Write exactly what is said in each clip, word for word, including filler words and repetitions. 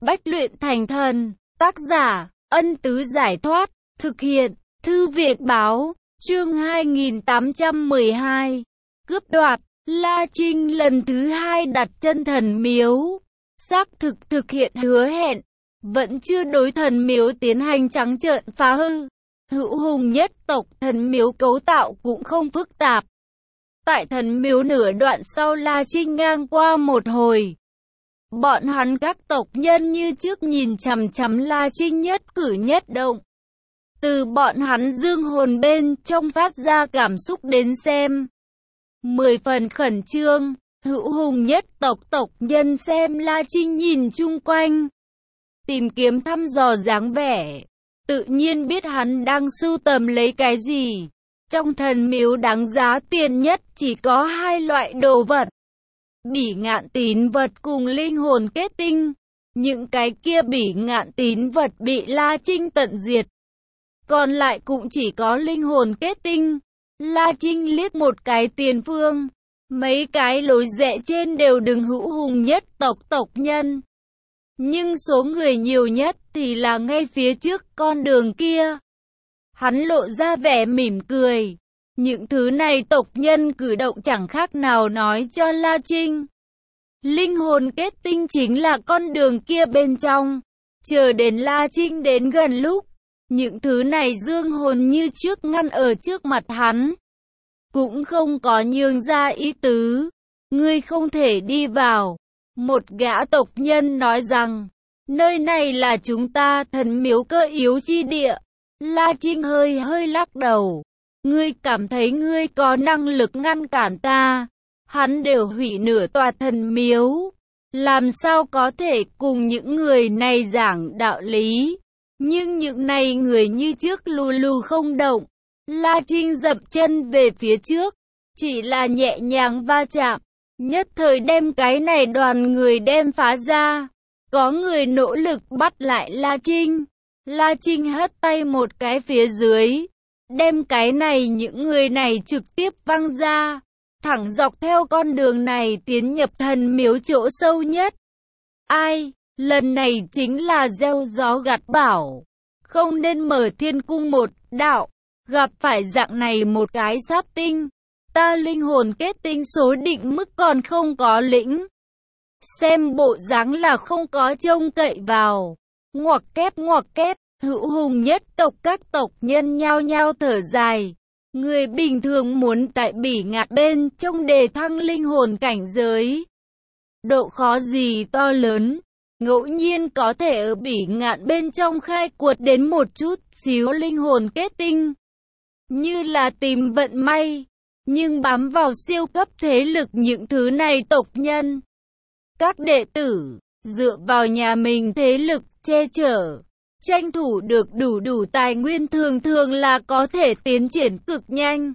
Bách luyện thành thần. Tác giả, Ân Tứ Giải Thoát. Thực hiện, Thư Viện Báo. Chương hai nghìn tám trăm mười hai. Cướp đoạt. La Trinh lần thứ hai đặt chân thần miếu. Xác thực thực hiện hứa hẹn. Vẫn chưa đối thần miếu tiến hành trắng trợn phá hư. Hữu hùng nhất tộc thần miếu cấu tạo cũng không phức tạp. Tại thần miếu nửa đoạn sau La Trinh ngang qua một hồi. Bọn hắn các tộc nhân như trước nhìn chằm chằm La Trinh nhất cử nhất động. Từ bọn hắn dương hồn bên trong phát ra cảm xúc đến xem. Mười phần khẩn trương, hữu hùng nhất tộc tộc nhân xem La Trinh nhìn chung quanh. Tìm kiếm thăm dò dáng vẻ. Tự nhiên biết hắn đang sưu tầm lấy cái gì. Trong thần miếu đáng giá tiền nhất chỉ có hai loại đồ vật. Bỉ ngạn tín vật cùng linh hồn kết tinh. Những cái kia bỉ ngạn tín vật bị La Trinh tận diệt. Còn lại cũng chỉ có linh hồn kết tinh. La Trinh liếc một cái tiền phương. Mấy cái lối rẽ trên đều đừng hữu hùng nhất tộc tộc nhân. Nhưng số người nhiều nhất thì là ngay phía trước con đường kia. Hắn lộ ra vẻ mỉm cười. Những thứ này tộc nhân cử động chẳng khác nào nói cho La Trinh. Linh hồn kết tinh chính là con đường kia bên trong. Chờ đến La Trinh đến gần lúc. Những thứ này dương hồn như trước ngăn ở trước mặt hắn. Cũng không có nhường ra ý tứ. Ngươi không thể đi vào. Một gã tộc nhân nói rằng. Nơi này là chúng ta thần miếu cơ yếu chi địa. La Trinh hơi hơi lắc đầu. Ngươi cảm thấy ngươi có năng lực ngăn cản ta. Hắn đều hủy nửa tòa thần miếu. Làm sao có thể cùng những người này giảng đạo lý. Nhưng những này người như trước lù lù không động. La Trinh dập chân về phía trước. Chỉ là nhẹ nhàng va chạm. Nhất thời đem cái này đoàn người đem phá ra. Có người nỗ lực bắt lại La Trinh. La Trinh hất tay một cái phía dưới. Đem cái này những người này trực tiếp văng ra. Thẳng dọc theo con đường này tiến nhập thần miếu chỗ sâu nhất. Ai? Lần này chính là gieo gió gặt bão. Không nên mở thiên cung một đạo. Gặp phải dạng này một cái sát tinh. Ta linh hồn kết tinh số định mức còn không có lĩnh. Xem bộ dáng là không có trông cậy vào. Ngoặc kép ngoặc kép. Hữu hùng nhất tộc các tộc nhân nhao nhao thở dài. Người bình thường muốn tại bỉ ngạn bên trong đề thăng linh hồn cảnh giới. Độ khó gì to lớn. Ngẫu nhiên có thể ở bỉ ngạn bên trong khai quật đến một chút xíu linh hồn kết tinh. Như là tìm vận may. Nhưng bám vào siêu cấp thế lực những thứ này tộc nhân. Các đệ tử, dựa vào nhà mình thế lực che chở. Tranh thủ được đủ đủ tài nguyên thường thường là có thể tiến triển cực nhanh.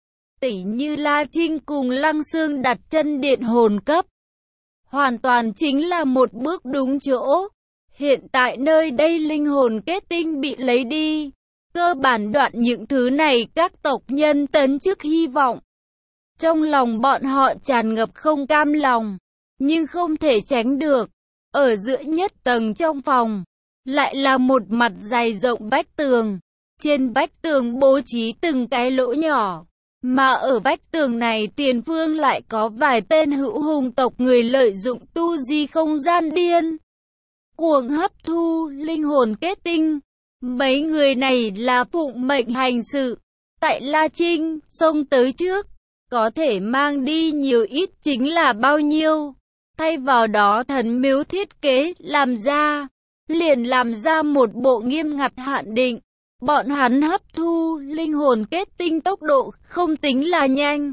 Tỉ như La Trinh cùng Lăng Xương đặt chân điện hồn cấp. Hoàn toàn chính là một bước đúng chỗ. Hiện tại nơi đây linh hồn kết tinh bị lấy đi. Cơ bản đoạn những thứ này các tộc nhân tấn chức hy vọng. Trong lòng bọn họ tràn ngập không cam lòng. Nhưng không thể tránh được. Ở giữa nhất tầng trong phòng. Lại là một mặt dày rộng vách tường. Trên vách tường bố trí từng cái lỗ nhỏ. Mà ở vách tường này tiền phương lại có vài tên hữu hùng tộc người lợi dụng tu di không gian điên. Cuồng hấp thu linh hồn kết tinh. Mấy người này là phụng mệnh hành sự. Tại La Trinh, xông tới trước. Có thể mang đi nhiều ít chính là bao nhiêu. Thay vào đó thần miếu thiết kế làm ra. Liền làm ra một bộ nghiêm ngặt hạn định. Bọn hắn hấp thu linh hồn kết tinh tốc độ không tính là nhanh.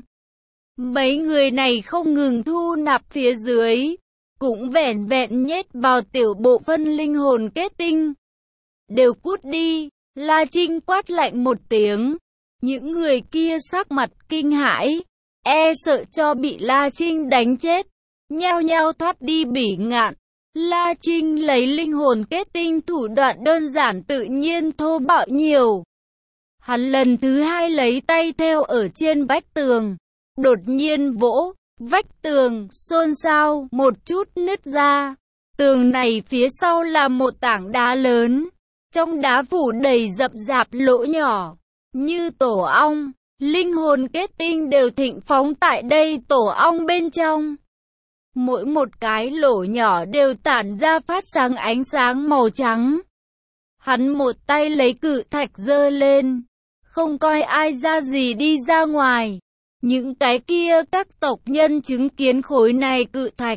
Mấy người này không ngừng thu nạp phía dưới. Cũng vẻn vẹn nhét vào tiểu bộ phân linh hồn kết tinh. Đều cút đi. La Trinh quát lạnh một tiếng. Những người kia sắc mặt kinh hãi. E sợ cho bị La Trinh đánh chết. Nhao nhao thoát đi bỉ ngạn. La Trinh lấy linh hồn kết tinh thủ đoạn đơn giản tự nhiên thô bạo nhiều. Hắn lần thứ hai lấy tay theo ở trên vách tường. Đột nhiên vỗ, vách tường, xôn xao, một chút nứt ra. Tường này phía sau là một tảng đá lớn, trong đá phủ đầy rậm rạp lỗ nhỏ, như tổ ong, linh hồn kết tinh đều thịnh phóng tại đây tổ ong bên trong. Mỗi một cái lỗ nhỏ đều tản ra phát sáng ánh sáng màu trắng. Hắn một tay lấy cự thạch giơ lên, không coi ai ra gì đi ra ngoài. Những cái kia các tộc nhân chứng kiến khối này cự thạch,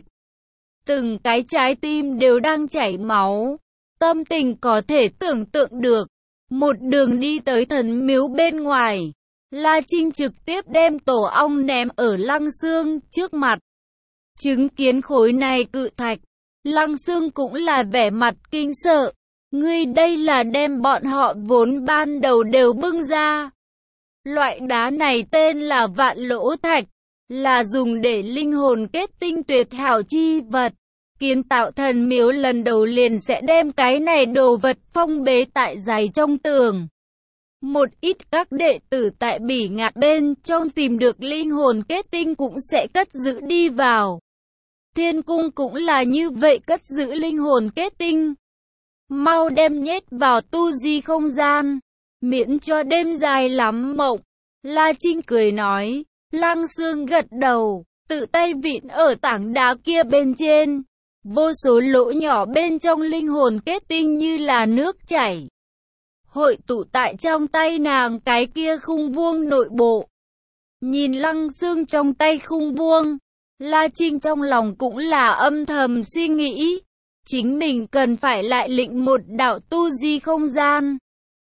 từng cái trái tim đều đang chảy máu, tâm tình có thể tưởng tượng được. Một đường đi tới thần miếu bên ngoài, La Trinh trực tiếp đem tổ ong ném ở Lăng Xương trước mặt. Chứng kiến khối này cự thạch, Lăng Xương cũng là vẻ mặt kinh sợ. Ngươi đây là đem bọn họ vốn ban đầu đều bưng ra. Loại đá này tên là Vạn Lỗ Thạch, là dùng để linh hồn kết tinh tuyệt hảo chi vật. Kiến tạo thần miếu lần đầu liền sẽ đem cái này đồ vật phong bế tại dày trong tường. Một ít các đệ tử tại Bỉ Ngạn bên trong tìm được linh hồn kết tinh cũng sẽ cất giữ đi vào. Thiên cung cũng là như vậy, cất giữ linh hồn kết tinh. Mau đem nhét vào tu di không gian, miễn cho đêm dài lắm mộng. La Trinh cười nói. Lăng Xương gật đầu, tự tay vịn ở tảng đá kia bên trên. Vô số lỗ nhỏ bên trong linh hồn kết tinh như là nước chảy, hội tụ tại trong tay nàng cái kia khung vuông nội bộ. Nhìn Lăng Xương trong tay khung vuông, La Trinh trong lòng cũng là âm thầm suy nghĩ. Chính mình cần phải lại lĩnh một đạo tu di không gian.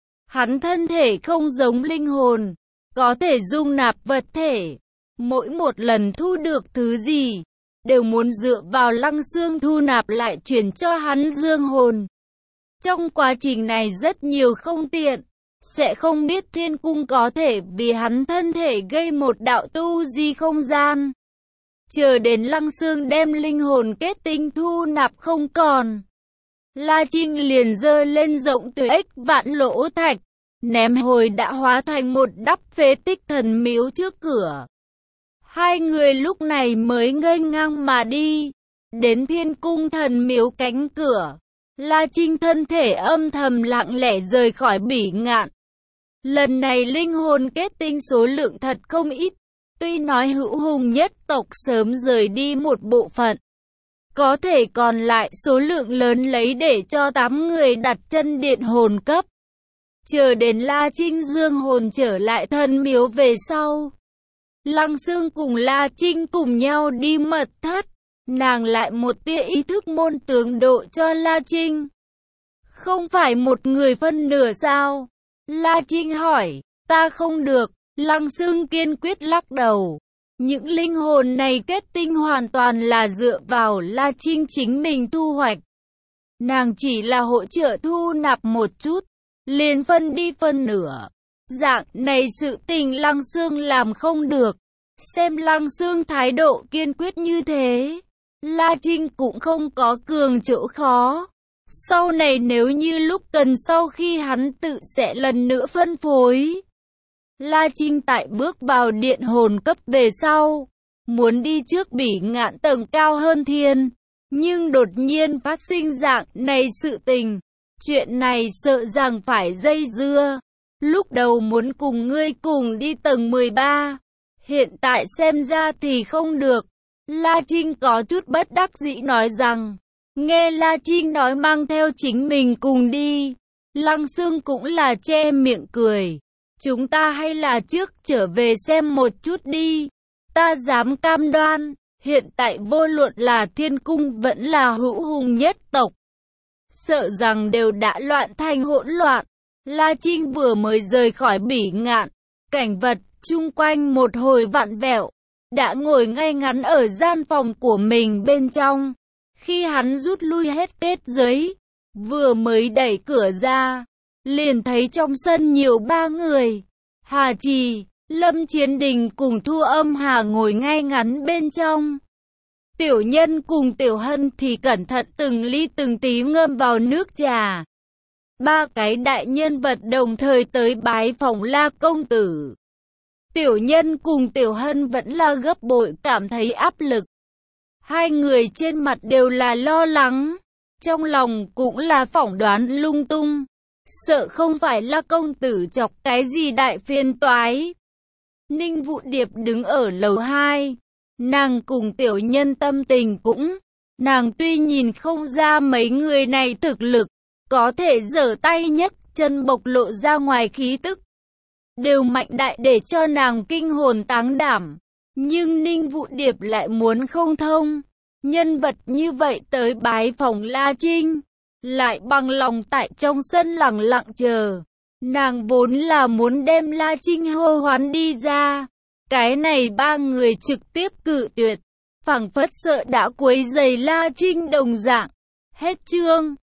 Hắn thân thể không giống linh hồn, có thể dung nạp vật thể. Mỗi một lần thu được thứ gì, đều muốn dựa vào Lăng Xương thu nạp lại chuyển cho hắn dương hồn. Trong quá trình này rất nhiều không tiện, sẽ không biết thiên cung có thể vì hắn thân thể gây một đạo tu di không gian. Chờ đến Lăng Xương đem linh hồn kết tinh thu nạp không còn, La Trinh liền giơ lên rộng từ ếch Vạn Lỗ Thạch, ném hồi đã hóa thành một đắp phế tích thần miếu trước cửa. Hai người lúc này mới nghênh ngang mà đi, đến thiên cung thần miếu cánh cửa. La Trinh thân thể âm thầm lặng lẽ rời khỏi Bỉ Ngạn. Lần này linh hồn kết tinh số lượng thật không ít, tuy nói hữu hùng nhất tộc sớm rời đi một bộ phận, có thể còn lại số lượng lớn lấy để cho tám người đặt chân điện hồn cấp. Chờ đến La Trinh dương hồn trở lại thần miếu về sau, Lăng Xương cùng La Trinh cùng nhau đi mật thất, nàng lại một tia ý thức môn tướng độ cho La Trinh. Không phải một người phân nửa sao? La Trinh hỏi. Ta không được. Lăng Xương kiên quyết lắc đầu. Những linh hồn này kết tinh hoàn toàn là dựa vào La Trinh chính mình thu hoạch. Nàng chỉ là hỗ trợ thu nạp một chút, liền phân đi phân nửa. Dạng này sự tình Lăng Xương làm không được. Xem Lăng Xương thái độ kiên quyết như thế, La Trinh cũng không có cường chỗ khó. Sau này nếu như lúc cần sau khi hắn tự sẽ lần nữa phân phối. La Trinh tại bước vào điện hồn cấp về sau, muốn đi trước Bỉ Ngạn tầng cao hơn thiên, nhưng đột nhiên phát sinh dạng này sự tình. Chuyện này sợ rằng phải dây dưa. Lúc đầu muốn cùng ngươi cùng đi tầng mười ba, hiện tại xem ra thì không được. La Trinh có chút bất đắc dĩ nói rằng. Nghe La Trinh nói mang theo chính mình cùng đi, Lăng Xương cũng là che miệng cười. Chúng ta hay là trước trở về xem một chút đi. Ta dám cam đoan, hiện tại vô luận là thiên cung vẫn là hữu hùng nhất tộc, sợ rằng đều đã loạn thành hỗn loạn. La Trinh vừa mới rời khỏi Bỉ Ngạn, cảnh vật chung quanh một hồi vặn vẹo, đã ngồi ngay ngắn ở gian phòng của mình bên trong. Khi hắn rút lui hết kết giới, vừa mới đẩy cửa ra, liền thấy trong sân nhiều ba người. Hà Trì, Lâm Chiến Đình cùng Thu Âm Hà ngồi ngay ngắn bên trong. Tiểu Nhân cùng Tiểu Hân thì cẩn thận từng ly từng tí ngâm vào nước trà. Ba cái đại nhân vật đồng thời tới bái phòng La công tử. Tiểu Nhân cùng Tiểu Hân vẫn là gấp bội cảm thấy áp lực. Hai người trên mặt đều là lo lắng. trong lòng cũng là phỏng đoán lung tung, sợ không phải là công tử chọc cái gì đại phiền toái. Ninh Vũ Điệp đứng ở lầu hai, nàng cùng tiểu nhân tâm tình cũng, nàng tuy nhìn không ra mấy người này thực lực, có thể giở tay nhấc chân bộc lộ ra ngoài khí tức, đều mạnh đại để cho nàng kinh hồn táng đảm. Nhưng Ninh Vũ Điệp lại muốn không thông, nhân vật như vậy tới bái phòng La Trinh, lại bằng lòng tại trong sân lặng lặng chờ. Nàng vốn là muốn đem La Trinh hô hoán đi ra, cái này ba người trực tiếp cự tuyệt, phảng phất sợ đã quấy rầy La Trinh đồng dạng. Hết chương.